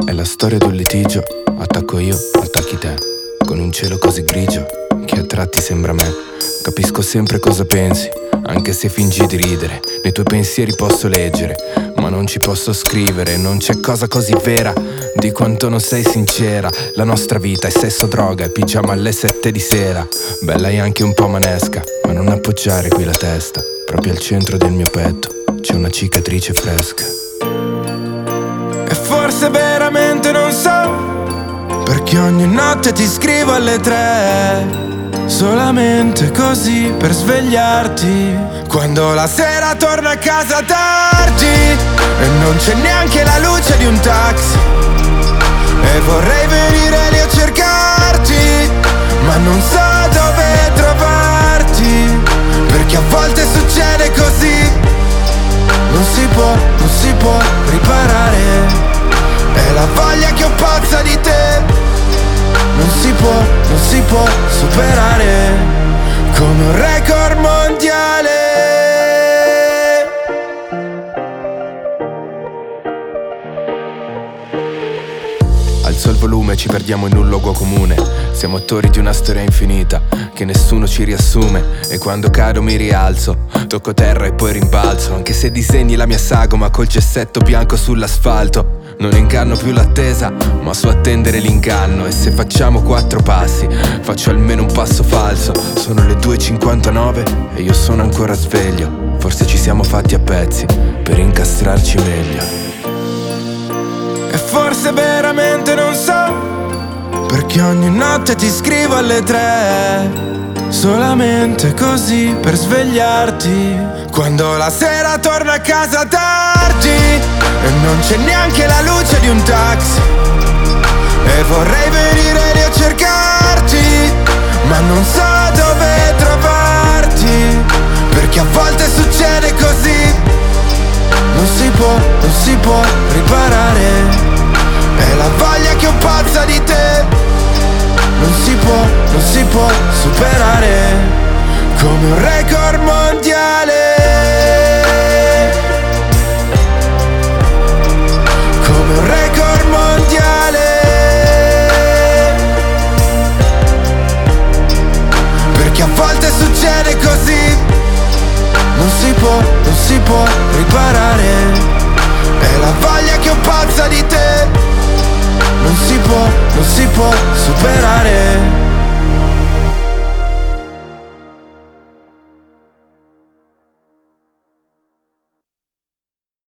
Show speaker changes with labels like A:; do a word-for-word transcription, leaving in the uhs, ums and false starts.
A: È la storia d'un litigio, attacco io, attacchi te. Con un cielo così grigio, che a tratti sembra me. Capisco sempre cosa pensi, anche se fingi di ridere. Nei tuoi pensieri posso leggere, ma non ci posso scrivere. Non c'è cosa così vera di quanto non sei sincera. La nostra vita è sesso, droga e pigiama alle sette di sera. Bella e anche un po' manesca, ma non appoggiare qui la testa. Proprio al centro del mio petto c'è una cicatrice fresca. E forse veramente non so, perché ogni notte ti scrivo alle tre, solamente così per svegliarti. Quando la sera torno a casa tardi e non c'è neanche la luce di un taxi, e vorrei venire lì a cercarti, ma non so dove trovarti, perché a volte succede così. Non si può, non si può riparare, è la voglia che ho pazza di te. Non si può, non si può superare, come un record mondiale. Alzo il volume, ci perdiamo in un luogo comune. Siamo attori di una storia infinita che nessuno ci riassume. E quando cado mi rialzo, tocco terra e poi rimbalzo. Anche se disegni la mia sagoma col gessetto bianco sull'asfalto, non inganno più l'attesa, ma so attendere l'inganno. E se facciamo quattro passi, faccio almeno un passo falso. Sono le due e cinquantanove e io sono ancora sveglio. Forse ci siamo fatti a pezzi per incastrarci meglio. E forse veramente non so, perché ogni notte ti scrivo alle tre, solamente così per svegliarti. Quando la sera torno a casa tardi e non c'è neanche la luce di un taxi, e vorrei venire lì a cercarti, ma non so dove trovarti, perché a volte succede così. Non si può, non si può riparare, è la voglia che ho pazza di te. Non si può, non si può superare, come un record mondiale. Come un record mondiale. Perché a volte succede così. Non si può, non si può riparare, è la voglia che ho pazza di te. Non si può, non si può superare,